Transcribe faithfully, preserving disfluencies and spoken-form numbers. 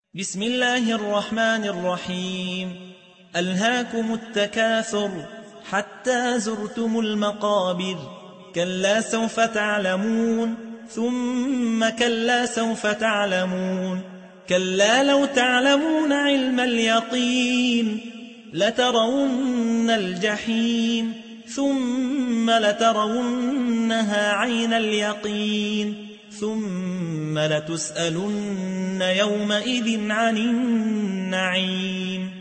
بسم الله الرحمن الرحيم. ألهاكم التكاثر حتى زرتم المقابر، كلا سوف تعلمون ثم كلا سوف تعلمون، كلا لو تعلمون علم اليقين لترون الجحيم ثم لترونها عين اليقين ثم لتسألن يومئذ عن النعيم.